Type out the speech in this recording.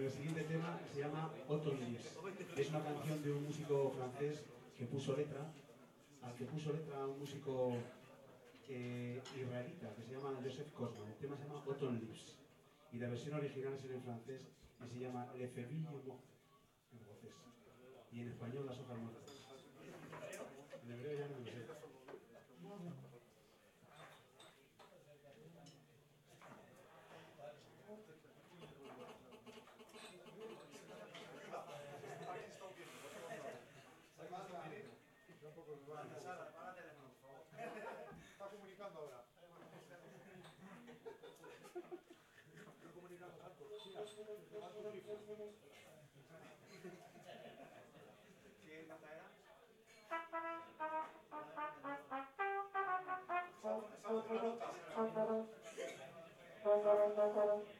el siguiente tema se llama Autumn Leaves. Es una canción de un músico francés que puso letra, al que puso letra un músico israelita que se llama Joseph Kosman. El tema se llama Autumn Leaves y la versión original es en francés y se llama Le Feuilles Mortes, en francés, y en español Las hojas muertas. En hebreo ya no lo sé. Está comunicando ahora. Está comunicando tanto. ¿Qué nota era? Esa otra nota.